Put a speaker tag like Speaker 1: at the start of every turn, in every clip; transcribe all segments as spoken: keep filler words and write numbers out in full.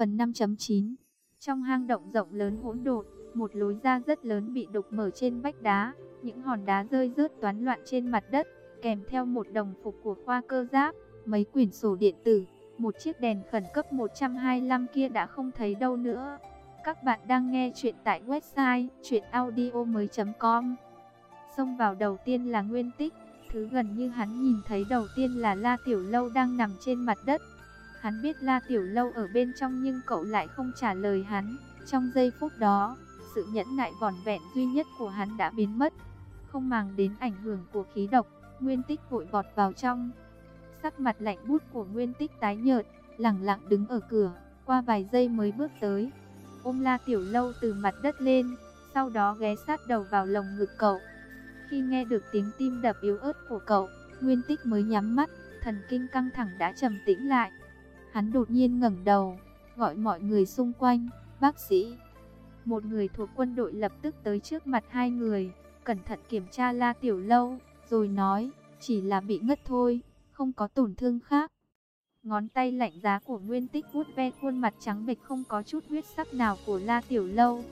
Speaker 1: Phần năm chấm chín. Trong hang động rộng lớn hỗn độn, một lối ra rất lớn bị đục mở trên vách đá, những hòn đá rơi rớt toán loạn trên mặt đất, kèm theo một đồng phục của khoa cơ giáp, mấy quyển sổ điện tử, một chiếc đèn khẩn cấp một trăm hai mươi lăm kia đã không thấy đâu nữa. Các bạn đang nghe chuyện tại website truyện audio mới chấm com. Xông vào đầu tiên là Nguyên Tích, thứ gần như hắn nhìn thấy đầu tiên là La Tiểu Lâu đang nằm trên mặt đất. Hắn biết La Tiểu Lâu ở bên trong nhưng cậu lại không trả lời hắn. Trong giây phút đó, sự nhẫn nại vỏn vẹn duy nhất của hắn đã biến mất. Không màng đến ảnh hưởng của khí độc, Nguyên Tích vội vọt vào trong. Sắc mặt lạnh buốt của Nguyên Tích tái nhợt, lẳng lặng đứng ở cửa, qua vài giây mới bước tới. Ôm La Tiểu Lâu từ mặt đất lên, sau đó ghé sát đầu vào lồng ngực cậu. Khi nghe được tiếng tim đập yếu ớt của cậu, Nguyên Tích mới nhắm mắt, thần kinh căng thẳng đã trầm tĩnh lại. Hắn đột nhiên ngẩng đầu, gọi mọi người xung quanh, bác sĩ. Một người thuộc quân đội lập tức tới trước mặt hai người, cẩn thận kiểm tra La Tiểu Lâu, rồi nói, chỉ là bị ngất thôi, không có tổn thương khác. Ngón tay lạnh giá của Nguyên Tích vuốt ve khuôn mặt trắng bệch không có chút huyết sắc nào của La Tiểu Lâu.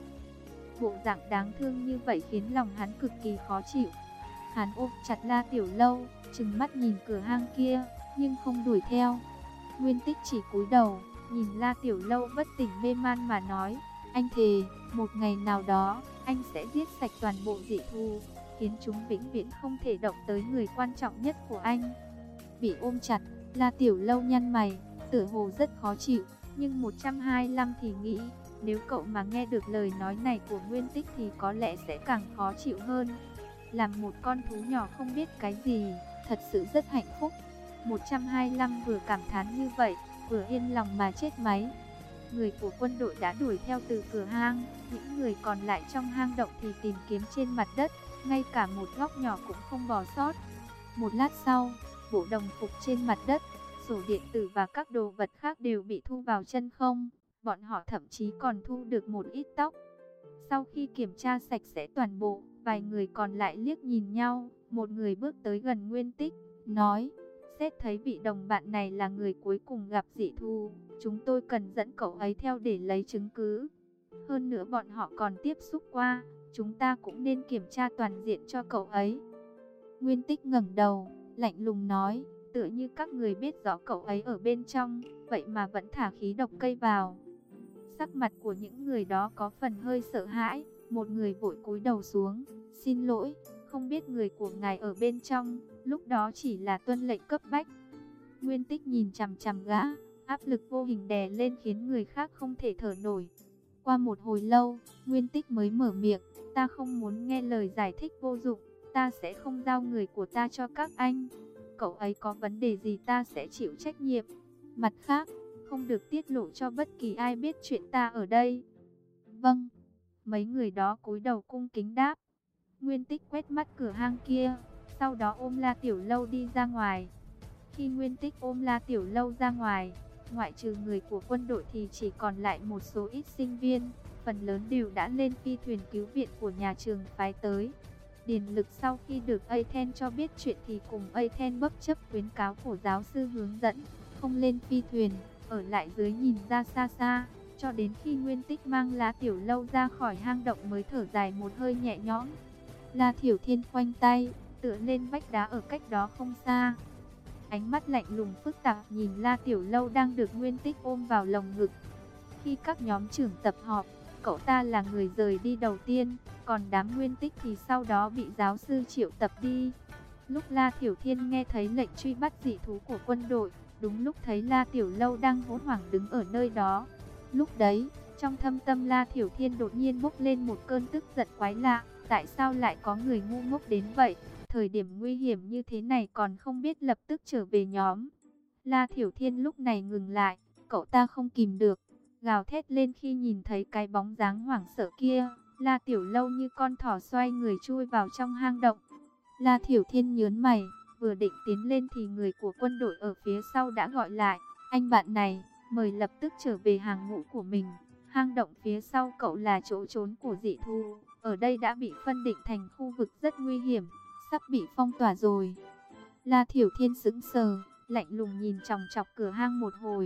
Speaker 1: Bộ dạng đáng thương như vậy khiến lòng hắn cực kỳ khó chịu. Hắn ôm chặt La Tiểu Lâu, trừng mắt nhìn cửa hang kia, nhưng không đuổi theo. Nguyên Tích chỉ cúi đầu, nhìn La Tiểu Lâu bất tỉnh mê man mà nói, anh thề, một ngày nào đó, anh sẽ giết sạch toàn bộ dị thú, khiến chúng vĩnh viễn không thể động tới người quan trọng nhất của anh. Bị ôm chặt, La Tiểu Lâu nhăn mày, tựa hồ rất khó chịu, nhưng một trăm hai mươi lăm thì nghĩ, nếu cậu mà nghe được lời nói này của Nguyên Tích thì có lẽ sẽ càng khó chịu hơn. Làm một con thú nhỏ không biết cái gì, thật sự rất hạnh phúc. một trăm hai mươi lăm vừa cảm thán như vậy, vừa yên lòng mà chết máy. Người của quân đội đã đuổi theo từ cửa hang, những người còn lại trong hang động thì tìm kiếm trên mặt đất, ngay cả một góc nhỏ cũng không bỏ sót. Một lát sau, bộ đồng phục trên mặt đất, sổ điện tử và các đồ vật khác đều bị thu vào chân không. Bọn họ thậm chí còn thu được một ít tóc. Sau khi kiểm tra sạch sẽ toàn bộ, vài người còn lại liếc nhìn nhau. Một người bước tới gần Nguyên Tích, nói, xét thấy vị đồng bạn này là người cuối cùng gặp dị thú, chúng tôi cần dẫn cậu ấy theo để lấy chứng cứ. Hơn nữa bọn họ còn tiếp xúc qua, chúng ta cũng nên kiểm tra toàn diện cho cậu ấy. Nguyên Tích ngẩng đầu, lạnh lùng nói, tựa như các người biết rõ cậu ấy ở bên trong, vậy mà vẫn thả khí độc cây vào. Sắc mặt của những người đó có phần hơi sợ hãi, một người vội cúi đầu xuống, xin lỗi, không biết người của ngài ở bên trong, lúc đó chỉ là tuân lệnh cấp bách. Nguyên Tích nhìn chằm chằm gã, áp lực vô hình đè lên khiến người khác không thể thở nổi. Qua một hồi lâu, Nguyên Tích mới mở miệng, ta không muốn nghe lời giải thích vô dụng, ta sẽ không giao người của ta cho các anh. Cậu ấy có vấn đề gì ta sẽ chịu trách nhiệm. Mặt khác, không được tiết lộ cho bất kỳ ai biết chuyện ta ở đây. Vâng. Mấy người đó cúi đầu cung kính đáp. Nguyên Tích quét mắt cửa hang kia, sau đó ôm La Tiểu Lâu đi ra ngoài. Khi Nguyên Tích ôm La Tiểu Lâu ra ngoài, ngoại trừ người của quân đội thì chỉ còn lại một số ít sinh viên, phần lớn đều đã lên phi thuyền cứu viện của nhà trường phái tới. Điền Lực sau khi được Athens cho biết chuyện thì cùng Athens bất chấp khuyến cáo của giáo sư hướng dẫn, không lên phi thuyền, ở lại dưới nhìn ra xa xa, cho đến khi Nguyên Tích mang La Tiểu Lâu ra khỏi hang động mới thở dài một hơi nhẹ nhõm. La Thiểu Thiên khoanh tay, tựa lên vách đá ở cách đó không xa. Ánh mắt lạnh lùng phức tạp nhìn La Tiểu Lâu đang được Nguyên Tích ôm vào lồng ngực. Khi các nhóm trưởng tập họp, cậu ta là người rời đi đầu tiên, còn đám Nguyên Tích thì sau đó bị giáo sư triệu tập đi. Lúc La Thiểu Thiên nghe thấy lệnh truy bắt dị thú của quân đội, đúng lúc thấy La Tiểu Lâu đang hốt hoảng đứng ở nơi đó. Lúc đấy, trong thâm tâm La Thiểu Thiên đột nhiên bốc lên một cơn tức giận quái lạ, tại sao lại có người ngu ngốc đến vậy? Thời điểm nguy hiểm như thế này còn không biết lập tức trở về nhóm. La Thiểu Thiên lúc này ngừng lại, cậu ta không kìm được, gào thét lên khi nhìn thấy cái bóng dáng hoảng sợ kia. La Tiểu Lâu như con thỏ xoay người chui vào trong hang động. La Thiểu Thiên nhớn mày, vừa định tiến lên thì người của quân đội ở phía sau đã gọi lại, anh bạn này, mời lập tức trở về hàng ngũ của mình. Hang động phía sau cậu là chỗ trốn của dị thú, ở đây đã bị phân định thành khu vực rất nguy hiểm, sắp bị phong tỏa rồi. La Thiểu Thiên sững sờ, lạnh lùng nhìn chòng chọc cửa hang một hồi,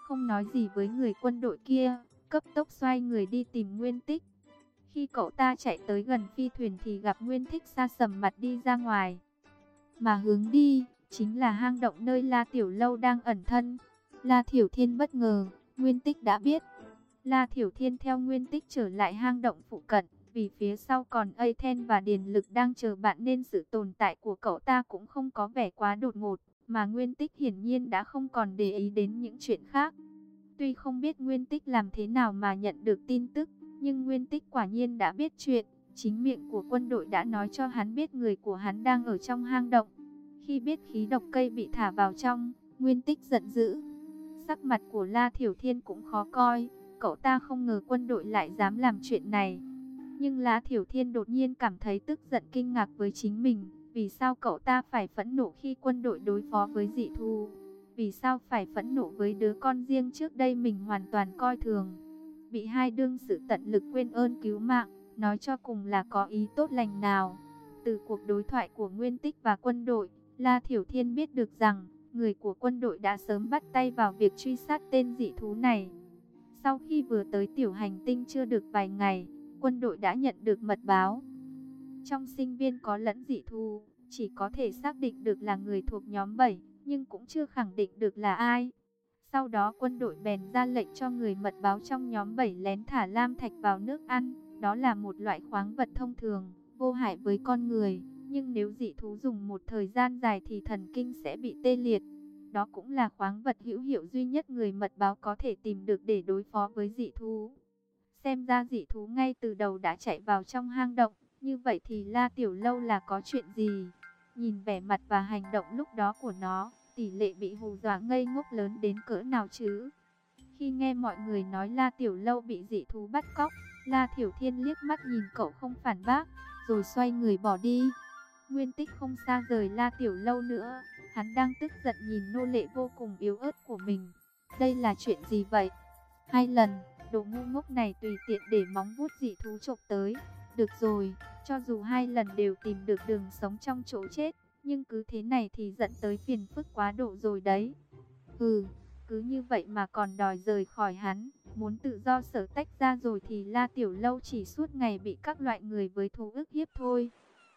Speaker 1: không nói gì với người quân đội kia, cấp tốc xoay người đi tìm Nguyên Tích. Khi cậu ta chạy tới gần phi thuyền thì gặp Nguyên Tích sa sầm mặt đi ra ngoài. Mà hướng đi, chính là hang động nơi La Tiểu Lâu đang ẩn thân. La Thiểu Thiên bất ngờ, Nguyên Tích đã biết. La Thiểu Thiên theo Nguyên Tích trở lại hang động phụ cận, vì phía sau còn Aten và Điền Lực đang chờ bạn nên sự tồn tại của cậu ta cũng không có vẻ quá đột ngột, mà Nguyên Tích hiển nhiên đã không còn để ý đến những chuyện khác. Tuy không biết Nguyên Tích làm thế nào mà nhận được tin tức, nhưng Nguyên Tích quả nhiên đã biết chuyện. Chính miệng của quân đội đã nói cho hắn biết người của hắn đang ở trong hang động. Khi biết khí độc cây bị thả vào trong, Nguyên Tích giận dữ. Sắc mặt của La Thiểu Thiên cũng khó coi, cậu ta không ngờ quân đội lại dám làm chuyện này. Nhưng La Thiểu Thiên đột nhiên cảm thấy tức giận kinh ngạc với chính mình. Vì sao cậu ta phải phẫn nộ khi quân đội đối phó với dị thú? Vì sao phải phẫn nộ với đứa con riêng trước đây mình hoàn toàn coi thường? Bị hai đương sự tận lực quên ơn cứu mạng, nói cho cùng là có ý tốt lành nào? Từ cuộc đối thoại của Nguyên Tích và quân đội, La Thiểu Thiên biết được rằng, người của quân đội đã sớm bắt tay vào việc truy sát tên dị thú này. Sau khi vừa tới tiểu hành tinh chưa được vài ngày, quân đội đã nhận được mật báo. Trong sinh viên có lẫn dị thú, chỉ có thể xác định được là người thuộc nhóm bảy, nhưng cũng chưa khẳng định được là ai. Sau đó quân đội bèn ra lệnh cho người mật báo trong nhóm bảy lén thả lam thạch vào nước ăn. Đó là một loại khoáng vật thông thường, vô hại với con người. Nhưng nếu dị thú dùng một thời gian dài thì thần kinh sẽ bị tê liệt. Đó cũng là khoáng vật hữu hiệu duy nhất người mật báo có thể tìm được để đối phó với dị thú. Xem ra dị thú ngay từ đầu đã chạy vào trong hang động. Như vậy thì La Tiểu Lâu là có chuyện gì? Nhìn vẻ mặt và hành động lúc đó của nó, tỷ lệ bị hù dọa ngây ngốc lớn đến cỡ nào chứ? Khi nghe mọi người nói La Tiểu Lâu bị dị thú bắt cóc, La Thiểu Thiên liếc mắt nhìn cậu không phản bác, rồi xoay người bỏ đi. Nguyên Tích không xa rời La Tiểu Lâu nữa, hắn đang tức giận nhìn nô lệ vô cùng yếu ớt của mình. Đây là chuyện gì vậy? Hai lần, đồ ngu ngốc này tùy tiện để móng vuốt dị thú chộp tới. Được rồi, cho dù hai lần đều tìm được đường sống trong chỗ chết, nhưng cứ thế này thì dẫn tới phiền phức quá độ rồi đấy. Ừ, cứ như vậy mà còn đòi rời khỏi hắn, muốn tự do sở tách ra rồi thì La Tiểu Lâu chỉ suốt ngày bị các loại người với thú ức hiếp thôi.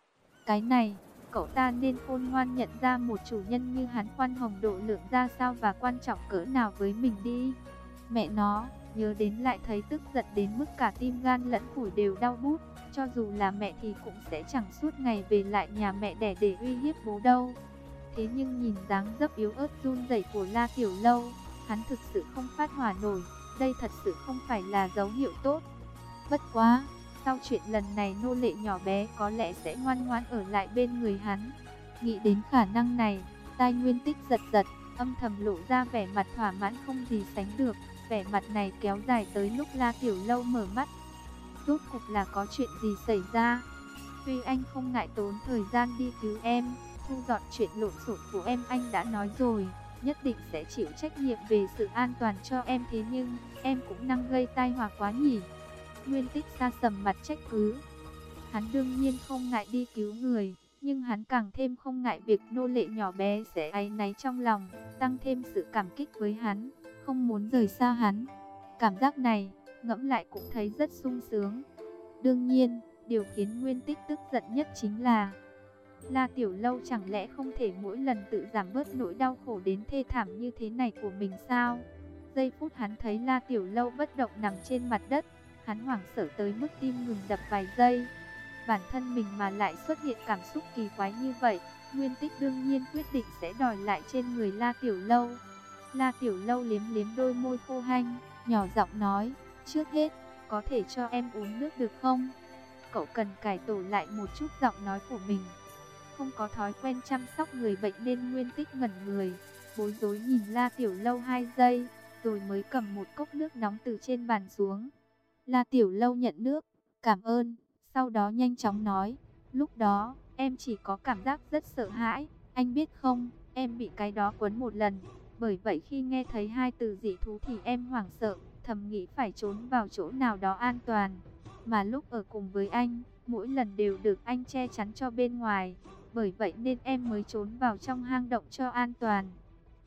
Speaker 1: Cái này, cậu ta nên khôn ngoan nhận ra một chủ nhân như hắn khoan hồng độ lượng ra sao và quan trọng cỡ nào với mình đi. Mẹ nó, nhớ đến lại thấy tức giận đến mức cả tim gan lẫn phổi đều đau bút. Cho dù là mẹ thì cũng sẽ chẳng suốt ngày về lại nhà mẹ đẻ để uy hiếp bố đâu. Thế nhưng nhìn dáng dấp yếu ớt run rẩy của La Tiểu Lâu, hắn thực sự không phát hỏa nổi. Đây thật sự không phải là dấu hiệu tốt. Bất quá, sau chuyện lần này nô lệ nhỏ bé có lẽ sẽ ngoan ngoãn ở lại bên người hắn. Nghĩ đến khả năng này, tai Nguyên Tích giật giật, âm thầm lộ ra vẻ mặt thỏa mãn không gì sánh được. Vẻ mặt này kéo dài tới lúc La Tiểu Lâu mở mắt. Rốt cuộc là có chuyện gì xảy ra? Tuy anh không ngại tốn thời gian đi cứu em, thu dọn chuyện lộn xộn của em, anh đã nói rồi, nhất định sẽ chịu trách nhiệm về sự an toàn cho em, thế nhưng em cũng năng gây tai họa quá nhỉ? Nguyên Tích sa sầm mặt trách cứ. Hắn đương nhiên không ngại đi cứu người, nhưng hắn càng thêm không ngại việc nô lệ nhỏ bé sẽ áy náy trong lòng, tăng thêm sự cảm kích với hắn, không muốn rời xa hắn. Cảm giác này, ngẫm lại cũng thấy rất sung sướng. Đương nhiên, điều khiến Nguyên Tích tức giận nhất chính là La Tiểu Lâu chẳng lẽ không thể mỗi lần tự giảm bớt nỗi đau khổ đến thê thảm như thế này của mình sao? Giây phút hắn thấy La Tiểu Lâu bất động nằm trên mặt đất, hắn hoảng sợ tới mức tim ngừng đập vài giây. Bản thân mình mà lại xuất hiện cảm xúc kỳ quái như vậy, Nguyên Tích đương nhiên quyết định sẽ đòi lại trên người La Tiểu Lâu. La Tiểu Lâu liếm liếm đôi môi khô hanh, nhỏ giọng nói, trước hết, có thể cho em uống nước được không? Cậu cần cải tổ lại một chút giọng nói của mình. Không có thói quen chăm sóc người bệnh nên Nguyên Tích ngẩn người, bối rối nhìn La Tiểu Lâu hai giây, rồi mới cầm một cốc nước nóng từ trên bàn xuống. La Tiểu Lâu nhận nước, cảm ơn, sau đó nhanh chóng nói, lúc đó, em chỉ có cảm giác rất sợ hãi, anh biết không, em bị cái đó quấn một lần, bởi vậy khi nghe thấy hai từ dị thú thì em hoảng sợ, thầm nghĩ phải trốn vào chỗ nào đó an toàn, mà lúc ở cùng với anh, mỗi lần đều được anh che chắn cho bên ngoài, bởi vậy nên em mới trốn vào trong hang động cho an toàn.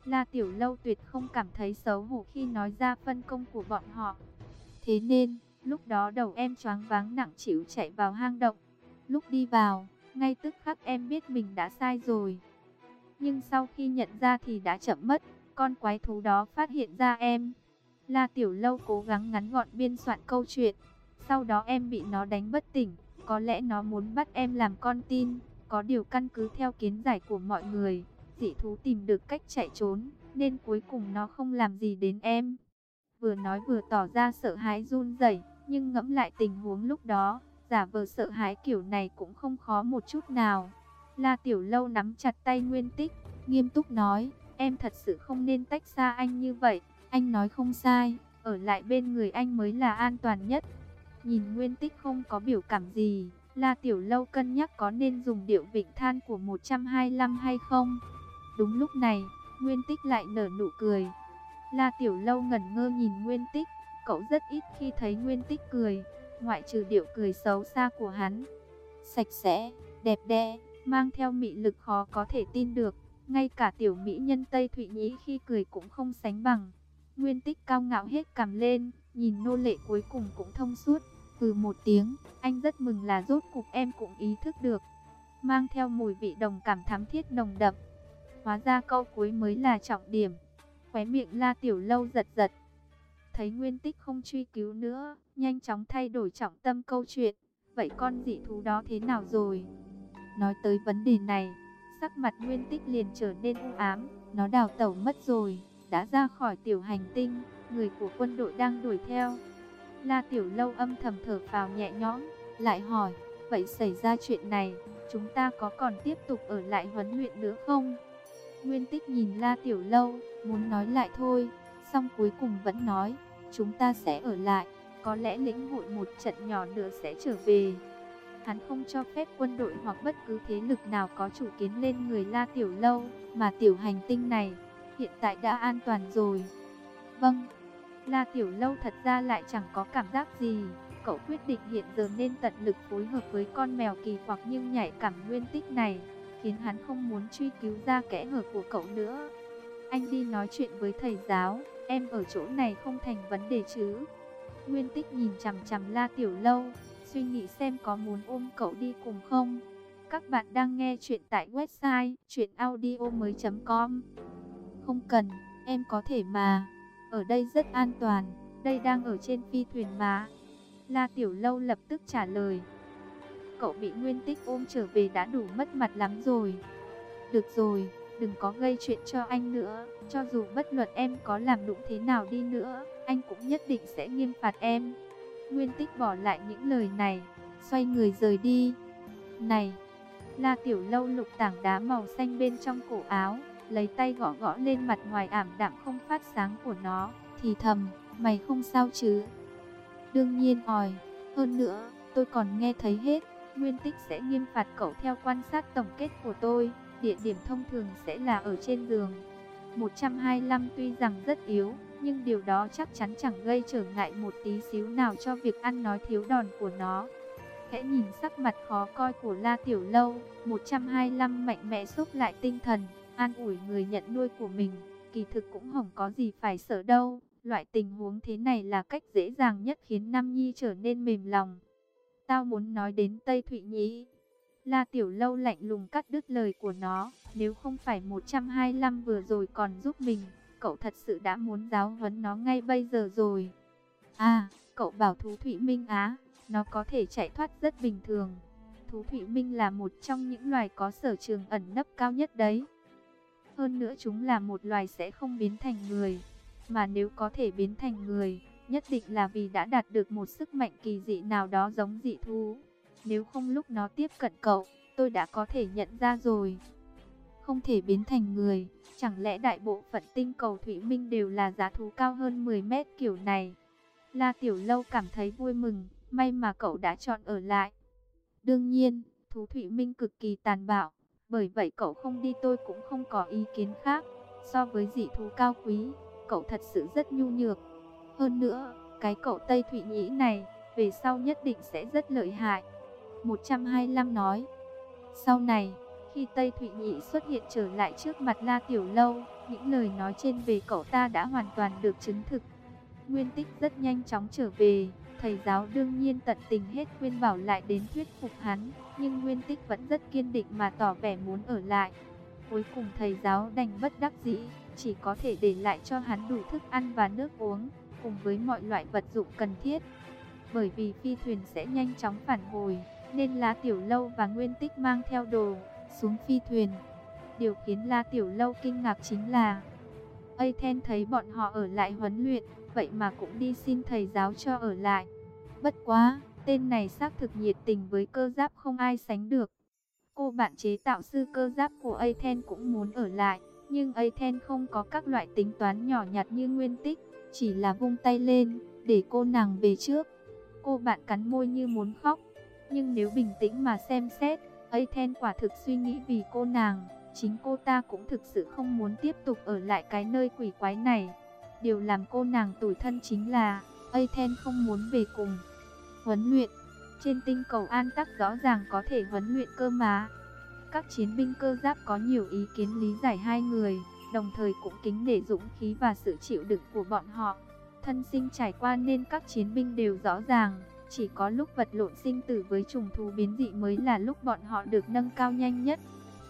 Speaker 1: La Tiểu Lâu tuyệt không cảm thấy xấu hổ khi nói ra phân công của bọn họ. Thế nên, lúc đó đầu em choáng váng nặng trĩu chạy vào hang động. Lúc đi vào, ngay tức khắc em biết mình đã sai rồi. Nhưng sau khi nhận ra thì đã chậm mất, con quái thú đó phát hiện ra em. La Tiểu Lâu cố gắng ngắn gọn biên soạn câu chuyện. Sau đó em bị nó đánh bất tỉnh, có lẽ nó muốn bắt em làm con tin. Có điều căn cứ theo kiến giải của mọi người, dị thú tìm được cách chạy trốn, nên cuối cùng nó không làm gì đến em. Vừa nói vừa tỏ ra sợ hãi run rẩy, nhưng ngẫm lại tình huống lúc đó, giả vờ sợ hãi kiểu này cũng không khó một chút nào. La Tiểu Lâu nắm chặt tay Nguyên Tích, nghiêm túc nói, em thật sự không nên tách xa anh như vậy. Anh nói không sai, ở lại bên người anh mới là an toàn nhất. Nhìn Nguyên Tích không có biểu cảm gì, La Tiểu Lâu cân nhắc có nên dùng điệu vịnh than của một trăm hai mươi lăm hay không. Đúng lúc này, Nguyên Tích lại nở nụ cười. La Tiểu Lâu ngẩn ngơ nhìn Nguyên Tích, cậu rất ít khi thấy Nguyên Tích cười, ngoại trừ điệu cười xấu xa của hắn. Sạch sẽ, đẹp đẽ, mang theo mị lực khó có thể tin được, ngay cả tiểu mỹ nhân Tây Thụy Nhĩ khi cười cũng không sánh bằng. Nguyên Tích cao ngạo hết cằm lên, nhìn nô lệ cuối cùng cũng thông suốt, hừ một tiếng, anh rất mừng là rốt cục em cũng ý thức được. Mang theo mùi vị đồng cảm thắm thiết nồng đậm. Hóa ra câu cuối mới là trọng điểm. Khóe miệng La Tiểu Lâu giật giật. Thấy Nguyên Tích không truy cứu nữa, nhanh chóng thay đổi trọng tâm câu chuyện. Vậy con dị thú đó thế nào rồi? Nói tới vấn đề này, sắc mặt Nguyên Tích liền trở nên u ám. Nó đào tẩu mất rồi, đã ra khỏi tiểu hành tinh, người của quân đội đang đuổi theo. La Tiểu Lâu âm thầm thở phào nhẹ nhõm, lại hỏi, vậy xảy ra chuyện này, chúng ta có còn tiếp tục ở lại huấn luyện nữa không? Nguyên Tích nhìn La Tiểu Lâu, muốn nói lại thôi, xong cuối cùng vẫn nói, chúng ta sẽ ở lại, có lẽ lĩnh hội một trận nhỏ nữa sẽ trở về. Hắn không cho phép quân đội hoặc bất cứ thế lực nào có chủ kiến lên người La Tiểu Lâu, mà tiểu hành tinh này hiện tại đã an toàn rồi. Vâng. La Tiểu Lâu thật ra lại chẳng có cảm giác gì. Cậu quyết định hiện giờ nên tận lực phối hợp với con mèo kỳ quặc nhưng nhạy cảm Nguyên Tích này, khiến hắn không muốn truy cứu ra kẽ hở của cậu nữa. Anh đi nói chuyện với thầy giáo, em ở chỗ này không thành vấn đề chứ? Nguyên Tích nhìn chằm chằm La Tiểu Lâu, suy nghĩ xem có muốn ôm cậu đi cùng không. Các bạn đang nghe chuyện tại website truyện audio mới chấm com. Không cần, em có thể mà. Ở đây rất an toàn, đây đang ở trên phi thuyền mà. La Tiểu Lâu lập tức trả lời. Cậu bị Nguyên Tích ôm trở về đã đủ mất mặt lắm rồi. Được rồi, đừng có gây chuyện cho anh nữa. Cho dù bất luận em có làm đụng thế nào đi nữa, anh cũng nhất định sẽ nghiêm phạt em. Nguyên Tích bỏ lại những lời này, xoay người rời đi. Này! La Tiểu Lâu lục tảng đá màu xanh bên trong cổ áo, lấy tay gõ gõ lên mặt ngoài ảm đạm không phát sáng của nó, thì thầm, mày không sao chứ? Đương nhiên ỏi, hơn nữa, tôi còn nghe thấy hết. Nguyên Tích sẽ nghiêm phạt cậu theo quan sát tổng kết của tôi, địa điểm thông thường sẽ là ở trên giường. một trăm hai mươi lăm tuy rằng rất yếu, nhưng điều đó chắc chắn chẳng gây trở ngại một tí xíu nào cho việc ăn nói thiếu đòn của nó. Khẽ nhìn sắc mặt khó coi của La Tiểu Lâu, một trăm hai mươi lăm mạnh mẽ xúc lại tinh thần, an ủi người nhận nuôi của mình, kỳ thực cũng không có gì phải sợ đâu, loại tình huống thế này là cách dễ dàng nhất khiến Nam Nhi trở nên mềm lòng. Tao muốn nói đến Tây Thụy Nhĩ. La Tiểu Lâu lạnh lùng cắt đứt lời của nó, nếu không phải một trăm hai mươi lăm vừa rồi còn giúp mình, cậu thật sự đã muốn giáo huấn nó ngay bây giờ rồi. À, cậu bảo thú Thụy Minh Á, nó có thể chạy thoát rất bình thường. Thú Thụy Minh là một trong những loài có sở trường ẩn nấp cao nhất đấy. Hơn nữa chúng là một loài sẽ không biến thành người, mà nếu có thể biến thành người, nhất định là vì đã đạt được một sức mạnh kỳ dị nào đó giống dị thú. Nếu không lúc nó tiếp cận cậu, tôi đã có thể nhận ra rồi. Không thể biến thành người, chẳng lẽ đại bộ phận tinh cầu Thụy Minh đều là dã thú cao hơn mười mét kiểu này? La Tiểu Lâu cảm thấy vui mừng, may mà cậu đã chọn ở lại. Đương nhiên, thú Thụy Minh cực kỳ tàn bạo, bởi vậy cậu không đi tôi cũng không có ý kiến khác. So với dị thú cao quý, cậu thật sự rất nhu nhược. Hơn nữa, cái cậu Tây Thụy Nhĩ này, về sau nhất định sẽ rất lợi hại. một trăm hai mươi lăm nói. Sau này, khi Tây Thụy Nhĩ xuất hiện trở lại trước mặt La Tiểu Lâu, Những lời nói trên về cậu ta đã hoàn toàn được chứng thực. Nguyên Tích rất nhanh chóng trở về, thầy giáo đương nhiên tận tình hết khuyên bảo lại đến thuyết phục hắn, nhưng Nguyên Tích vẫn rất kiên định mà tỏ vẻ muốn ở lại. Cuối cùng thầy giáo đành bất đắc dĩ, chỉ có thể để lại cho hắn đủ thức ăn và nước uống, cùng với mọi loại vật dụng cần thiết. Bởi vì phi thuyền sẽ nhanh chóng phản hồi, nên La Tiểu Lâu và Nguyên Tích mang theo đồ xuống phi thuyền. Điều khiến La Tiểu Lâu kinh ngạc chính là Athena thấy bọn họ ở lại huấn luyện, vậy mà cũng đi xin thầy giáo cho ở lại. Bất quá, tên này xác thực nhiệt tình với cơ giáp không ai sánh được. Cô bạn chế tạo sư cơ giáp của Athena cũng muốn ở lại, nhưng Athena không có các loại tính toán nhỏ nhặt như Nguyên Tích, chỉ là vung tay lên, để cô nàng về trước. Cô bạn cắn môi như muốn khóc, nhưng nếu bình tĩnh mà xem xét, Athena quả thực suy nghĩ vì cô nàng, chính cô ta cũng thực sự không muốn tiếp tục ở lại cái nơi quỷ quái này. Điều làm cô nàng tủi thân chính là Athena không muốn về cùng huấn luyện. Trên tinh cầu An Tắc rõ ràng có thể huấn luyện cơ mà. Các chiến binh cơ giáp có nhiều ý kiến lý giải hai người, đồng thời cũng kính nể dũng khí và sự chịu đựng của bọn họ. Thân sinh trải qua nên các chiến binh đều rõ ràng, chỉ có lúc vật lộn sinh tử với trùng thú biến dị mới là lúc bọn họ được nâng cao nhanh nhất.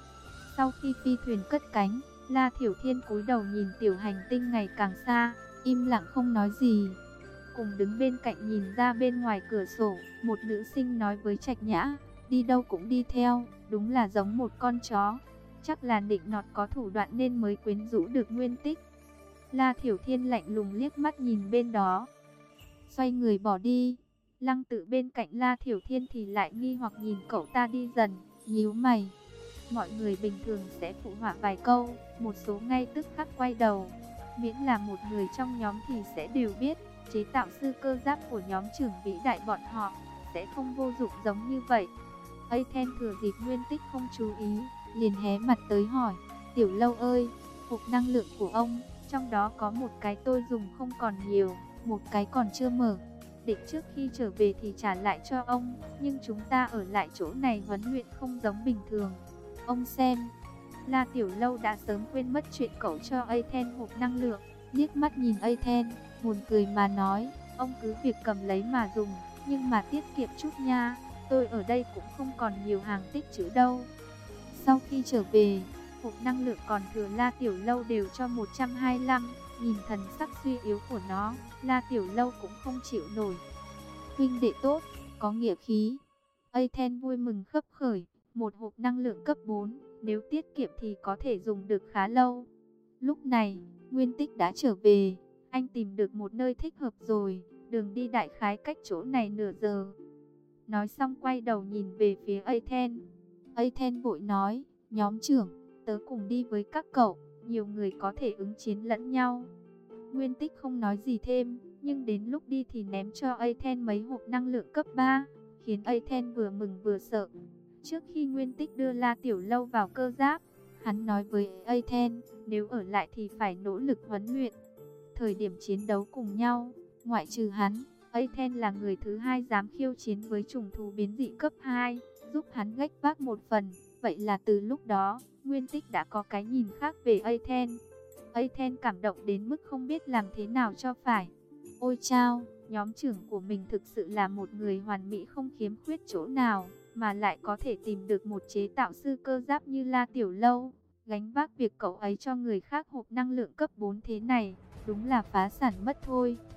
Speaker 1: Sau khi phi thuyền cất cánh, La Thiểu Thiên cúi đầu nhìn tiểu hành tinh ngày càng xa, im lặng không nói gì. Cùng đứng bên cạnh nhìn ra bên ngoài cửa sổ, một nữ sinh nói với Trạch Nhã, đi đâu cũng đi theo, đúng là giống một con chó. Chắc là nịnh nọt có thủ đoạn nên mới quyến rũ được Nguyên Tích. La Thiểu Thiên lạnh lùng liếc mắt nhìn bên đó, xoay người bỏ đi. Lăng Tự bên cạnh La Thiểu Thiên thì lại nghi hoặc nhìn cậu ta đi dần, nhíu mày. Mọi người bình thường sẽ phụ họa vài câu, một số ngay tức khắc quay đầu. Miễn là một người trong nhóm thì sẽ đều biết, chế tạo sư cơ giáp của nhóm trưởng vĩ đại bọn họ sẽ không vô dụng giống như vậy. Athena thừa dịp Nguyên Tích không chú ý, liền hé mặt tới hỏi, Tiểu Lâu ơi, hộp năng lượng của ông, trong đó có một cái tôi dùng không còn nhiều, một cái còn chưa mở. Định trước khi trở về thì trả lại cho ông, nhưng chúng ta ở lại chỗ này huấn luyện không giống bình thường. Ông xem. La Tiểu Lâu đã sớm quên mất chuyện cậu cho Athena hộp năng lượng, liếc mắt nhìn Athena, buồn cười mà nói, ông cứ việc cầm lấy mà dùng, nhưng mà tiết kiệm chút nha, tôi ở đây cũng không còn nhiều hàng tích trữ đâu. Sau khi trở về, hộp năng lượng còn thừa La Tiểu Lâu đều cho một trăm hai mươi lăm, nhìn thần sắc suy yếu của nó, La Tiểu Lâu cũng không chịu nổi. Huynh đệ tốt, có nghĩa khí. Athena vui mừng khấp khởi, một hộp năng lượng cấp bốn, nếu tiết kiệm thì có thể dùng được khá lâu. Lúc này, Nguyên Tích đã trở về, anh tìm được một nơi thích hợp rồi, đường đi đại khái cách chỗ này nửa giờ. Nói xong quay đầu nhìn về phía Athena. Athena vội nói, nhóm trưởng, tớ cùng đi với các cậu, nhiều người có thể ứng chiến lẫn nhau. Nguyên Tích không nói gì thêm, nhưng đến lúc đi thì ném cho Athena mấy hộp năng lượng cấp ba, khiến Athena vừa mừng vừa sợ. Trước khi Nguyên Tích đưa La Tiểu Lâu vào cơ giáp, hắn nói với Athena, nếu ở lại thì phải nỗ lực huấn luyện. Thời điểm chiến đấu cùng nhau, ngoại trừ hắn, Athena là người thứ hai dám khiêu chiến với trùng thú biến dị cấp hai, giúp hắn gánh vác một phần. Vậy là từ lúc đó, Nguyên Tích đã có cái nhìn khác về Athena. Athena cảm động đến mức không biết làm thế nào cho phải. Ôi chao, nhóm trưởng của mình thực sự là một người hoàn mỹ không khiếm khuyết chỗ nào, mà lại có thể tìm được một chế tạo sư cơ giáp như La Tiểu Lâu, gánh vác việc cậu ấy cho người khác hộp năng lượng cấp bốn thế này, đúng là phá sản mất thôi.